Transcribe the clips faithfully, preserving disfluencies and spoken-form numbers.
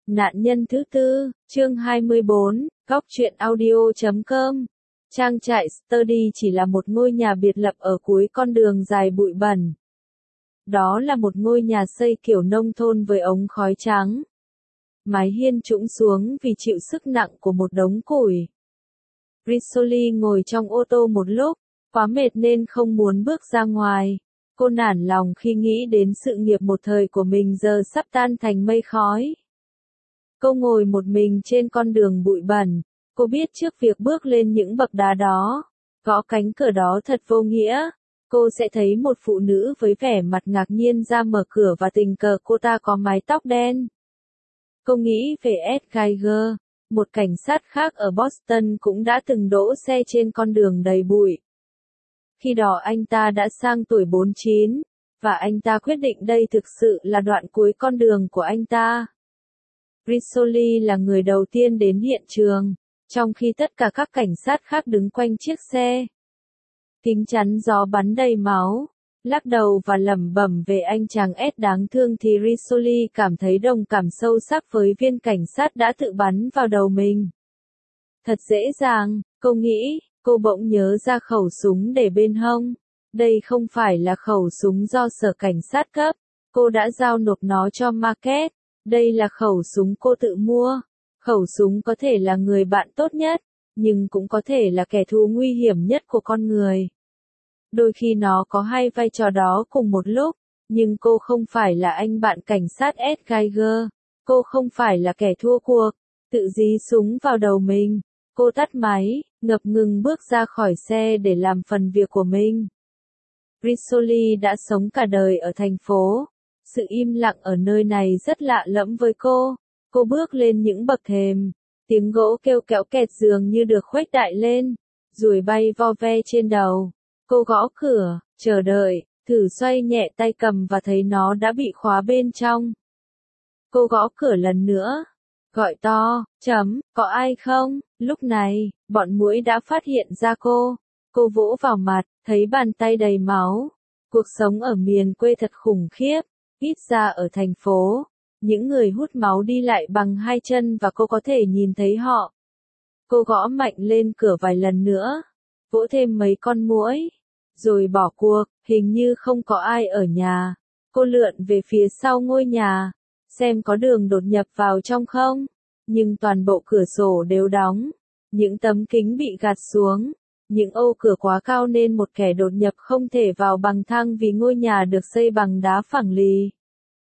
Nạn nhân thứ tư, chương hai mươi bốn, góc truyện audio chấm com. Trang trại Study chỉ là một ngôi nhà biệt lập ở cuối con đường dài bụi bẩn. Đó là một ngôi nhà xây kiểu nông thôn với ống khói trắng. Mái hiên trũng xuống vì chịu sức nặng của một đống củi. Rizzoli ngồi trong ô tô một lúc, quá mệt nên không muốn bước ra ngoài. Cô nản lòng khi nghĩ đến sự nghiệp một thời của mình giờ sắp tan thành mây khói. Cô ngồi một mình trên con đường bụi bẩn. Cô biết trước việc bước lên những bậc đá đó, gõ cánh cửa đó thật vô nghĩa. Cô sẽ thấy một phụ nữ với vẻ mặt ngạc nhiên ra mở cửa và tình cờ cô ta có mái tóc đen. Cô nghĩ về Ed Geiger, một cảnh sát khác ở Boston cũng đã từng đỗ xe trên con đường đầy bụi. Khi đó anh ta đã sang tuổi bốn mươi chín, và anh ta quyết định đây thực sự là đoạn cuối con đường của anh ta. Rizzoli là người đầu tiên đến hiện trường, trong khi tất cả các cảnh sát khác đứng quanh chiếc xe. Kính chắn gió bắn đầy máu, lắc đầu và lẩm bẩm về anh chàng Ed đáng thương thì Rizzoli cảm thấy đồng cảm sâu sắc với viên cảnh sát đã tự bắn vào đầu mình. Thật dễ dàng, cô nghĩ, cô bỗng nhớ ra khẩu súng để bên hông. Đây không phải là khẩu súng do sở cảnh sát cấp, cô đã giao nộp nó cho Market. Đây là khẩu súng cô tự mua. Khẩu súng có thể là người bạn tốt nhất, nhưng cũng có thể là kẻ thù nguy hiểm nhất của con người. Đôi khi nó có hai vai trò đó cùng một lúc, nhưng cô không phải là anh bạn cảnh sát Ed Geiger. Cô không phải là kẻ thua cuộc, tự dí súng vào đầu mình. Cô tắt máy, ngập ngừng bước ra khỏi xe để làm phần việc của mình. Rizzoli đã sống cả đời ở thành phố. Sự im lặng ở nơi này rất lạ lẫm với cô. Cô bước lên những bậc thềm. Tiếng gỗ kêu kéo kẹt dường như được khuếch đại lên. Ruồi bay vo ve trên đầu. Cô gõ cửa, chờ đợi, thử xoay nhẹ tay cầm và thấy nó đã bị khóa bên trong. Cô gõ cửa lần nữa. Gọi to, chấm, có ai không? Lúc này, bọn muỗi đã phát hiện ra cô. Cô vỗ vào mặt, thấy bàn tay đầy máu. Cuộc sống ở miền quê thật khủng khiếp. Ít ra ở thành phố, những người hút máu đi lại bằng hai chân và cô có thể nhìn thấy họ. Cô gõ mạnh lên cửa vài lần nữa, vỗ thêm mấy con muỗi, rồi bỏ cuộc, hình như không có ai ở nhà. Cô lượn về phía sau ngôi nhà, xem có đường đột nhập vào trong không, nhưng toàn bộ cửa sổ đều đóng, những tấm kính bị gạt xuống. Những ô cửa quá cao nên một kẻ đột nhập không thể vào bằng thang vì ngôi nhà được xây bằng đá phẳng lì.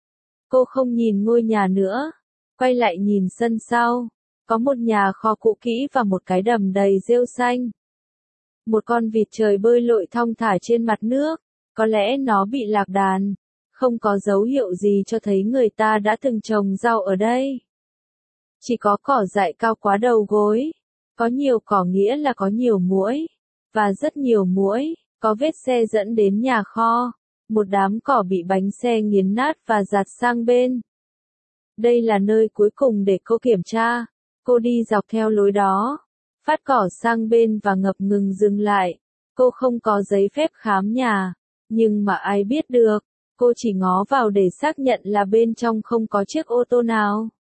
Cô không nhìn ngôi nhà nữa, quay lại nhìn sân sau. Có một nhà kho cũ kỹ và một cái đầm đầy rêu xanh. Một con vịt trời bơi lội thong thả trên mặt nước, có lẽ nó bị lạc đàn. Không có dấu hiệu gì cho thấy người ta đã từng trồng rau ở đây. Chỉ có cỏ dại cao quá đầu gối. Có nhiều cỏ nghĩa là có nhiều muỗi. Và rất nhiều muỗi, có vết xe dẫn đến nhà kho. Một đám cỏ bị bánh xe nghiến nát và giạt sang bên. Đây là nơi cuối cùng để cô kiểm tra. Cô đi dọc theo lối đó, phát cỏ sang bên và ngập ngừng dừng lại. Cô không có giấy phép khám nhà, nhưng mà ai biết được, cô chỉ ngó vào để xác nhận là bên trong không có chiếc ô tô nào.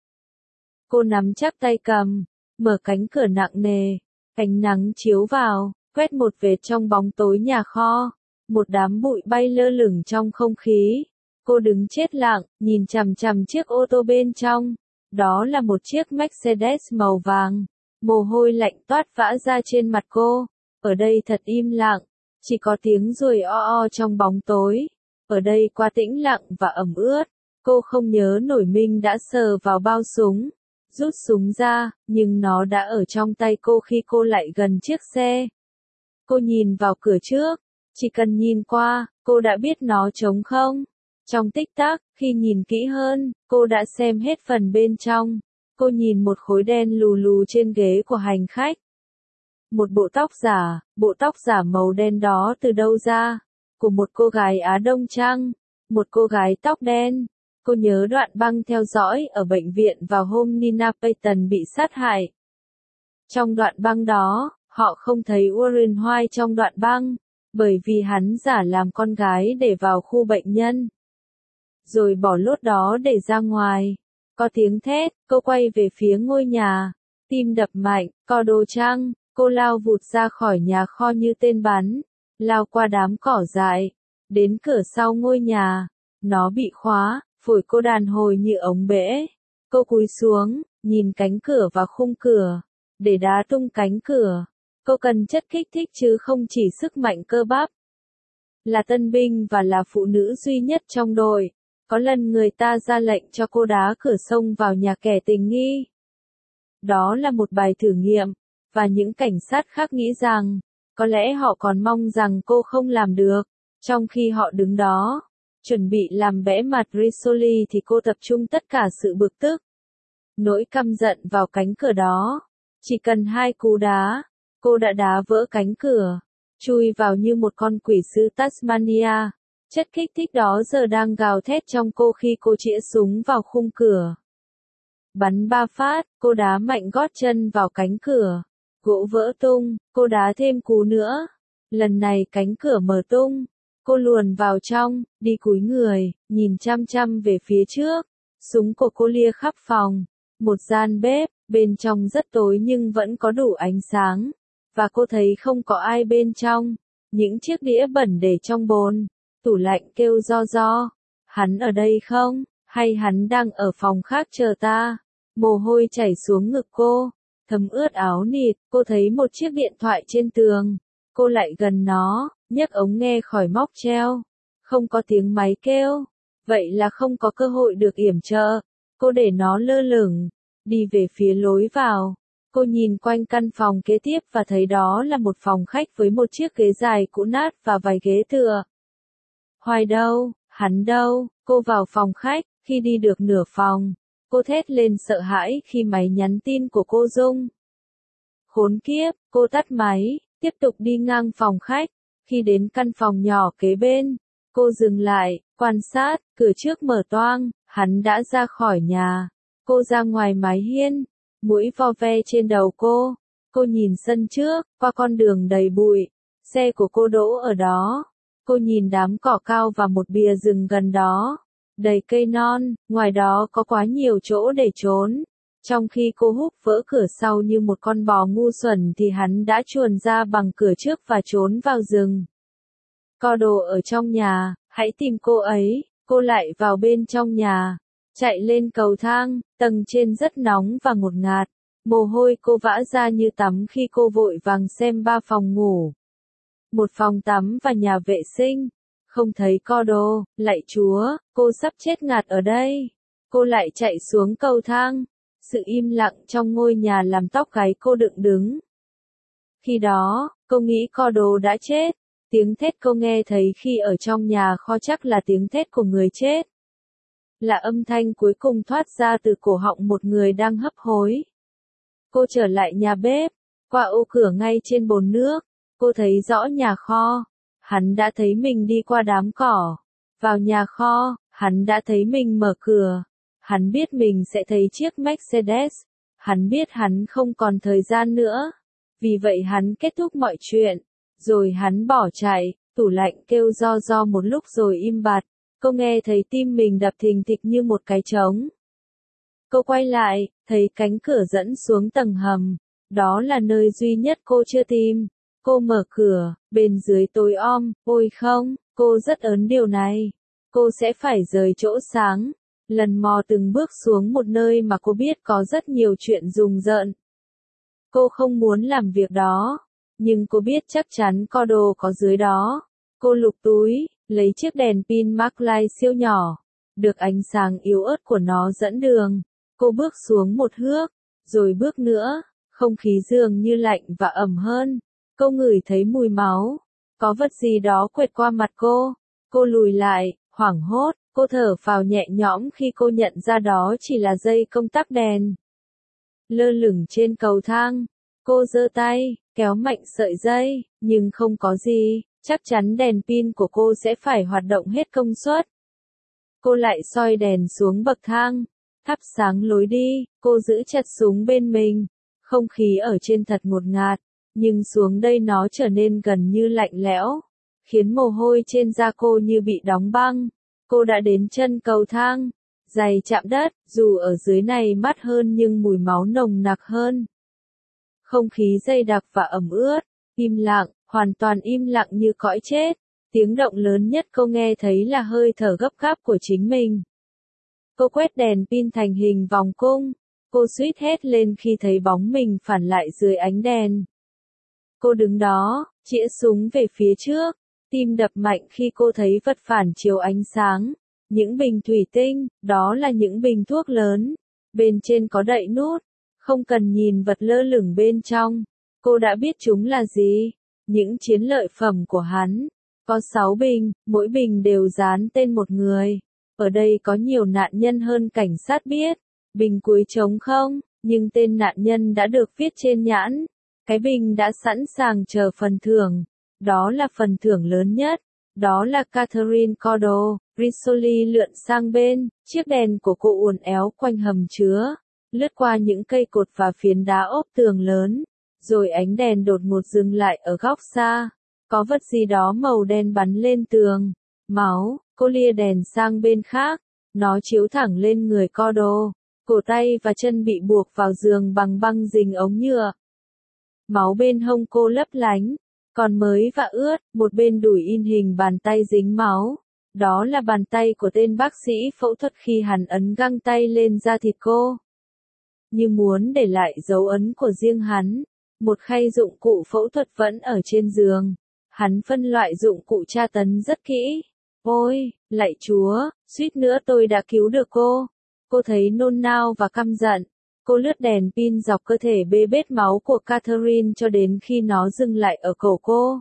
Cô nắm chắc tay cầm, mở cánh cửa nặng nề, ánh nắng chiếu vào, quét một vệt trong bóng tối nhà kho. Một đám bụi bay lơ lửng trong không khí. Cô đứng chết lặng, nhìn chằm chằm chiếc ô tô bên trong. Đó là một chiếc Mercedes màu vàng. Mồ hôi lạnh toát vã ra trên mặt cô. Ở đây thật im lặng, chỉ có tiếng ruồi o o trong bóng tối. Ở đây quá tĩnh lặng và ẩm ướt. Cô không nhớ nổi mình đã sờ vào bao súng, rút súng ra, nhưng nó đã ở trong tay cô khi cô lại gần chiếc xe. Cô nhìn vào cửa trước. Chỉ cần nhìn qua, cô đã biết nó trống không. Trong tích tắc, khi nhìn kỹ hơn, cô đã xem hết phần bên trong. Cô nhìn một khối đen lù lù trên ghế của hành khách. Một bộ tóc giả, bộ tóc giả màu đen đó từ đâu ra? Của một cô gái Á Đông chăng? Một cô gái tóc đen. Cô nhớ đoạn băng theo dõi ở bệnh viện vào hôm Nina Payton bị sát hại. Trong đoạn băng đó, họ không thấy Warren White trong đoạn băng. Bởi vì hắn giả làm con gái để vào khu bệnh nhân. Rồi bỏ lốt đó để ra ngoài. Có tiếng thét, cô quay về phía ngôi nhà. Tim đập mạnh, có đồ chăng, cô lao vụt ra khỏi nhà kho như tên bắn. Lao qua đám cỏ dại. Đến cửa sau ngôi nhà. Nó bị khóa, phổi cô đàn hồi như ống bể. Cô cúi xuống, nhìn cánh cửa và khung cửa. Để đá tung cánh cửa. Cô cần chất kích thích chứ không chỉ sức mạnh cơ bắp. Là tân binh và là phụ nữ duy nhất trong đội. Có lần người ta ra lệnh cho cô đá cửa xông vào nhà kẻ tình nghi. Đó là một bài thử nghiệm, và những cảnh sát khác nghĩ rằng, có lẽ họ còn mong rằng cô không làm được. Trong khi họ đứng đó, chuẩn bị làm bẽ mặt Rizzoli thì cô tập trung tất cả sự bực tức. Nỗi căm giận vào cánh cửa đó. Chỉ cần hai cú đá, cô đã đá vỡ cánh cửa, chui vào như một con quỷ sứ Tasmania. Chất kích thích đó giờ đang gào thét trong cô khi cô chĩa súng vào khung cửa. Bắn ba phát, cô đá mạnh gót chân vào cánh cửa. Gỗ vỡ tung, cô đá thêm cú nữa. Lần này cánh cửa mở tung. Cô luồn vào trong, đi cúi người, nhìn chăm chăm về phía trước. Súng của cô lia khắp phòng. Một gian bếp, bên trong rất tối nhưng vẫn có đủ ánh sáng. Và cô thấy không có ai bên trong. Những chiếc đĩa bẩn để trong bồn. Tủ lạnh kêu ro ro. Hắn ở đây không? Hay hắn đang ở phòng khác chờ ta? Mồ hôi chảy xuống ngực cô. Thấm ướt áo nịt. Cô thấy một chiếc điện thoại trên tường. Cô lại gần nó, nhấc ống nghe khỏi móc treo. Không có tiếng máy kêu. Vậy là không có cơ hội được yểm trợ. Cô để nó lơ lửng. Đi về phía lối vào. Cô nhìn quanh căn phòng kế tiếp và thấy đó là một phòng khách với một chiếc ghế dài cũ nát và vài ghế tựa. Hoài đâu, hắn đâu, cô vào phòng khách, khi đi được nửa phòng, cô thét lên sợ hãi khi máy nhắn tin của cô rung. Khốn kiếp, cô tắt máy, tiếp tục đi ngang phòng khách, khi đến căn phòng nhỏ kế bên, cô dừng lại, quan sát, cửa trước mở toang, hắn đã ra khỏi nhà, cô ra ngoài mái hiên, mũi vo ve trên đầu cô, cô nhìn sân trước, qua con đường đầy bụi, xe của cô đỗ ở đó. Cô nhìn đám cỏ cao và một bìa rừng gần đó, đầy cây non, ngoài đó có quá nhiều chỗ để trốn. Trong khi cô húc vỡ cửa sau như một con bò ngu xuẩn thì hắn đã chuồn ra bằng cửa trước và trốn vào rừng. Có đồ ở trong nhà, hãy tìm cô ấy, cô lại vào bên trong nhà, chạy lên cầu thang, tầng trên rất nóng và ngột ngạt. Mồ hôi cô vã ra như tắm khi cô vội vàng xem ba phòng ngủ. Một phòng tắm và nhà vệ sinh. Không thấy co đồ, lạy Chúa, cô sắp chết ngạt ở đây. Cô lại chạy xuống cầu thang. Sự im lặng trong ngôi nhà làm tóc gáy cô dựng đứng. Khi đó, cô nghĩ co đồ đã chết. Tiếng thét cô nghe thấy khi ở trong nhà kho chắc là tiếng thét của người chết. Là âm thanh cuối cùng thoát ra từ cổ họng một người đang hấp hối. Cô trở lại nhà bếp, qua ô cửa ngay trên bồn nước. Cô thấy rõ nhà kho. Hắn đã thấy mình đi qua đám cỏ. Vào nhà kho, hắn đã thấy mình mở cửa. Hắn biết mình sẽ thấy chiếc Mercedes. Hắn biết hắn không còn thời gian nữa. Vì vậy hắn kết thúc mọi chuyện. Rồi hắn bỏ chạy, tủ lạnh kêu ro ro một lúc rồi im bặt. Cô nghe thấy tim mình đập thình thịch như một cái trống. Cô quay lại, thấy cánh cửa dẫn xuống tầng hầm. Đó là nơi duy nhất cô chưa tìm. Cô mở cửa, bên dưới tối om, ôi không, cô rất ớn điều này. Cô sẽ phải rời chỗ sáng, lần mò từng bước xuống một nơi mà cô biết có rất nhiều chuyện rùng rợn. Cô không muốn làm việc đó, nhưng cô biết chắc chắn có đồ có dưới đó. Cô lục túi, lấy chiếc đèn pin Maglite siêu nhỏ, được ánh sáng yếu ớt của nó dẫn đường. Cô bước xuống một bước, rồi bước nữa, không khí dường như lạnh và ẩm hơn. Cô ngửi thấy mùi máu. Có vật gì đó quệt qua mặt cô. Cô lùi lại, hoảng hốt. Cô thở phào nhẹ nhõm khi cô nhận ra đó chỉ là dây công tắc đèn. Lơ lửng trên cầu thang. Cô giơ tay, kéo mạnh sợi dây, nhưng không có gì. Chắc chắn đèn pin của cô sẽ phải hoạt động hết công suất. Cô lại soi đèn xuống bậc thang. Thắp sáng lối đi. Cô giữ chặt súng bên mình. Không khí ở trên thật ngột ngạt. Nhưng xuống đây nó trở nên gần như lạnh lẽo, khiến mồ hôi trên da cô như bị đóng băng. Cô đã đến chân cầu thang, giày chạm đất, dù ở dưới này mát hơn nhưng mùi máu nồng nặc hơn. Không khí dày đặc và ẩm ướt, im lặng, hoàn toàn im lặng như cõi chết. Tiếng động lớn nhất cô nghe thấy là hơi thở gấp gáp của chính mình. Cô quét đèn pin thành hình vòng cung. Cô suýt hét lên khi thấy bóng mình phản lại dưới ánh đèn. Cô đứng đó, chĩa súng về phía trước, tim đập mạnh khi cô thấy vật phản chiếu ánh sáng. Những bình thủy tinh, đó là những bình thuốc lớn. Bên trên có đậy nút, không cần nhìn vật lơ lửng bên trong. Cô đã biết chúng là gì. Những chiến lợi phẩm của hắn. Có sáu bình, mỗi bình đều dán tên một người. Ở đây có nhiều nạn nhân hơn cảnh sát biết. Bình cuối trống không, nhưng tên nạn nhân đã được viết trên nhãn. Cái bình đã sẵn sàng chờ phần thưởng. Đó là phần thưởng lớn nhất. Đó là Catherine Cordo. Rizzoli lượn sang bên, chiếc đèn của cô uốn éo quanh hầm chứa, lướt qua những cây cột và phiến đá ốp tường lớn. Rồi ánh đèn đột ngột dừng lại ở góc xa. Có vật gì đó màu đen bắn lên tường. Máu, cô lia đèn sang bên khác. Nó chiếu thẳng lên người Cordo. Cổ tay và chân bị buộc vào giường bằng băng dính ống nhựa. Máu bên hông cô lấp lánh, còn mới và ướt, một bên đùi in hình bàn tay dính máu. Đó là bàn tay của tên bác sĩ phẫu thuật khi hắn ấn găng tay lên da thịt cô. Như muốn để lại dấu ấn của riêng hắn. Một khay dụng cụ phẫu thuật vẫn ở trên giường. Hắn phân loại dụng cụ tra tấn rất kỹ. Ôi, lạy Chúa, suýt nữa tôi đã cứu được cô. Cô thấy nôn nao và căm giận. Cô lướt đèn pin dọc cơ thể bê bết máu của Catherine cho đến khi nó dừng lại ở cổ cô.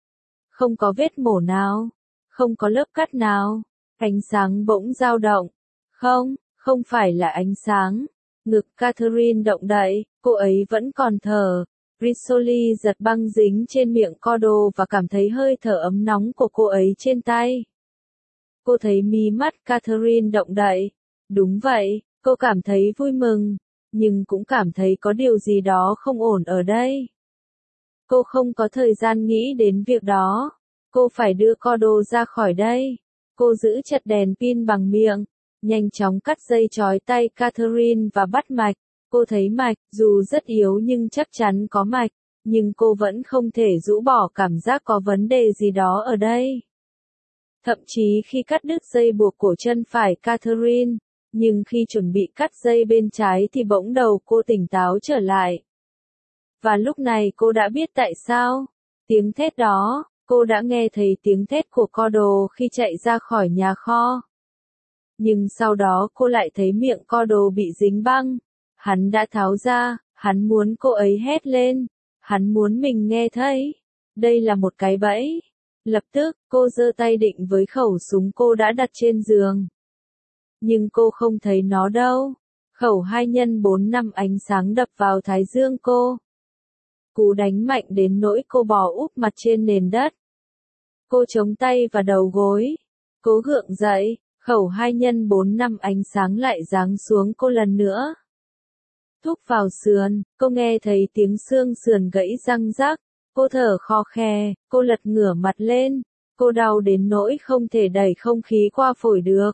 Không có vết mổ nào. Không có lớp cắt nào. Ánh sáng bỗng dao động. Không, không phải là ánh sáng. Ngực Catherine động đậy, cô ấy vẫn còn thở. Rizzoli giật băng dính trên miệng Cordo và cảm thấy hơi thở ấm nóng của cô ấy trên tay. Cô thấy mí mắt Catherine động đậy. Đúng vậy, cô cảm thấy vui mừng, nhưng cũng cảm thấy có điều gì đó không ổn ở đây. Cô không có thời gian nghĩ đến việc đó. Cô phải đưa Cordo ra khỏi đây. Cô giữ chặt đèn pin bằng miệng, nhanh chóng cắt dây trói tay Catherine và bắt mạch. Cô thấy mạch, dù rất yếu nhưng chắc chắn có mạch, nhưng cô vẫn không thể rũ bỏ cảm giác có vấn đề gì đó ở đây. Thậm chí khi cắt đứt dây buộc cổ chân phải Catherine, nhưng khi chuẩn bị cắt dây bên trái thì bỗng đầu cô tỉnh táo trở lại. Và lúc này cô đã biết tại sao. Tiếng thét đó, cô đã nghe thấy tiếng thét của Cordo khi chạy ra khỏi nhà kho. Nhưng sau đó cô lại thấy miệng Cordo bị dính băng. Hắn đã tháo ra, hắn muốn cô ấy hét lên. Hắn muốn mình nghe thấy. Đây là một cái bẫy. Lập tức, cô giơ tay định với khẩu súng cô đã đặt trên giường. Nhưng cô không thấy nó đâu. Khẩu hai nhân bốn năm ánh sáng đập vào thái dương cô. Cú đánh mạnh đến nỗi cô bò úp mặt trên nền đất. Cô chống tay vào đầu gối. Cố gượng dậy, khẩu hai nhân bốn năm ánh sáng lại giáng xuống cô lần nữa. Thúc vào sườn, cô nghe thấy tiếng xương sườn gãy răng rắc. Cô thở khò khè, cô lật ngửa mặt lên. Cô đau đến nỗi không thể đẩy không khí qua phổi được.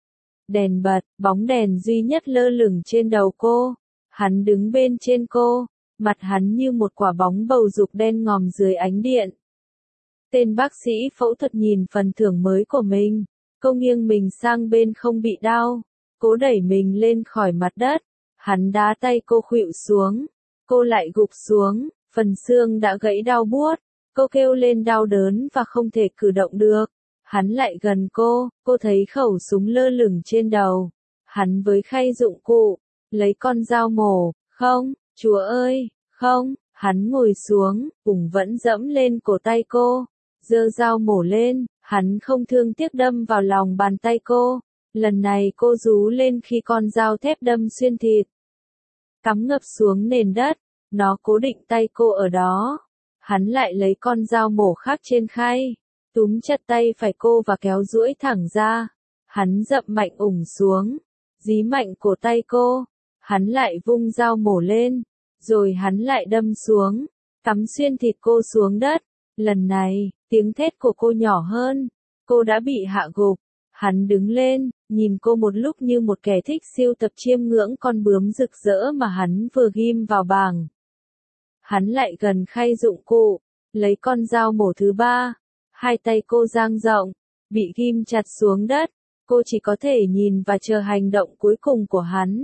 Đèn bật, bóng đèn duy nhất lơ lửng trên đầu cô. Hắn đứng bên trên cô, mặt hắn như một quả bóng bầu dục đen ngòm dưới ánh điện. Tên bác sĩ phẫu thuật nhìn phần thưởng mới của mình. Cô nghiêng mình sang bên không bị đau. Cố đẩy mình lên khỏi mặt đất. Hắn đá tay cô khuỵu xuống. Cô lại gục xuống, phần xương đã gãy đau buốt. Cô kêu lên đau đớn và không thể cử động được. Hắn lại gần cô, cô thấy khẩu súng lơ lửng trên đầu. Hắn với khay dụng cụ, lấy con dao mổ. Không, Chúa ơi, không. Hắn ngồi xuống, cùng vẫn dẫm lên cổ tay cô. Giơ dao mổ lên, hắn không thương tiếc đâm vào lòng bàn tay cô. Lần này cô rú lên khi con dao thép đâm xuyên thịt. Cắm ngập xuống nền đất, nó cố định tay cô ở đó. Hắn lại lấy con dao mổ khác trên khay, túm chặt tay phải cô và kéo duỗi thẳng ra. Hắn dậm mạnh ủng xuống, dí mạnh cổ tay cô. Hắn lại vung dao mổ lên, rồi hắn lại đâm xuống, cắm xuyên thịt cô xuống đất. Lần này, tiếng thét của cô nhỏ hơn. Cô đã bị hạ gục. Hắn đứng lên, nhìn cô một lúc như một kẻ thích siêu tập chiêm ngưỡng con bướm rực rỡ mà hắn vừa ghim vào bảng. Hắn lại gần khay dụng cụ, lấy con dao mổ thứ ba. Hai tay cô dang rộng, bị ghim chặt xuống đất, cô chỉ có thể nhìn và chờ hành động cuối cùng của hắn.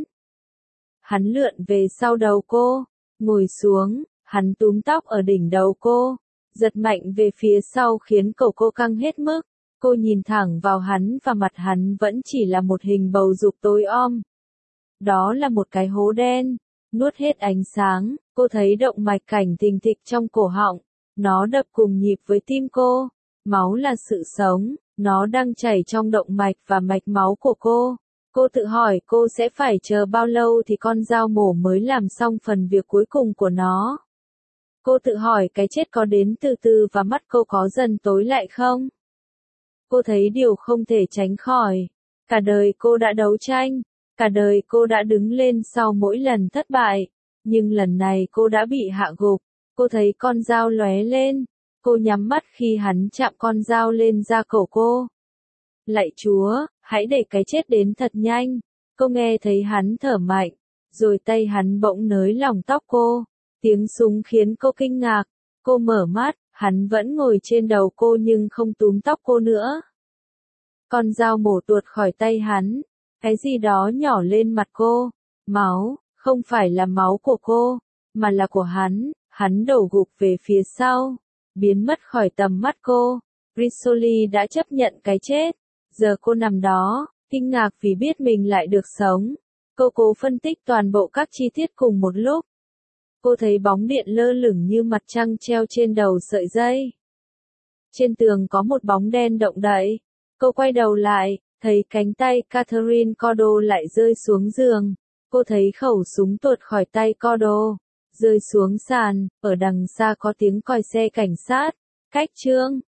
Hắn lượn về sau đầu cô, ngồi xuống, hắn túm tóc ở đỉnh đầu cô, giật mạnh về phía sau khiến cổ cô căng hết mức. Cô nhìn thẳng vào hắn và mặt hắn vẫn chỉ là một hình bầu dục tối om. Đó là một cái hố đen, nuốt hết ánh sáng, cô thấy động mạch cảnh thình thịch trong cổ họng, nó đập cùng nhịp với tim cô. Máu là sự sống, nó đang chảy trong động mạch và mạch máu của cô. Cô tự hỏi cô sẽ phải chờ bao lâu thì con dao mổ mới làm xong phần việc cuối cùng của nó. Cô tự hỏi cái chết có đến từ từ và mắt cô có dần tối lại không? Cô thấy điều không thể tránh khỏi. Cả đời cô đã đấu tranh, cả đời cô đã đứng lên sau mỗi lần thất bại, nhưng lần này cô đã bị hạ gục. Cô thấy con dao lóe lên, cô nhắm mắt khi hắn chạm con dao lên da cổ cô. Lạy Chúa, hãy để cái chết đến thật nhanh. Cô nghe thấy hắn thở mạnh, rồi tay hắn bỗng nới lỏng tóc cô. Tiếng súng khiến cô kinh ngạc. Cô mở mắt, hắn vẫn ngồi trên đầu cô nhưng không túm tóc cô nữa. Con dao mổ tuột khỏi tay hắn. Cái gì đó nhỏ lên mặt cô. Máu, không phải là máu của cô, mà là của hắn. Hắn đổ gục về phía sau, biến mất khỏi tầm mắt cô. Rizzoli đã chấp nhận cái chết. Giờ cô nằm đó, kinh ngạc vì biết mình lại được sống. Cô cố phân tích toàn bộ các chi tiết cùng một lúc. Cô thấy bóng điện lơ lửng như mặt trăng treo trên đầu sợi dây. Trên tường có một bóng đen động đậy. Cô quay đầu lại, thấy cánh tay Catherine Cordo lại rơi xuống giường. Cô thấy khẩu súng tuột khỏi tay Cordo, rơi xuống sàn. Ở đằng xa có tiếng còi xe cảnh sát. Cách chương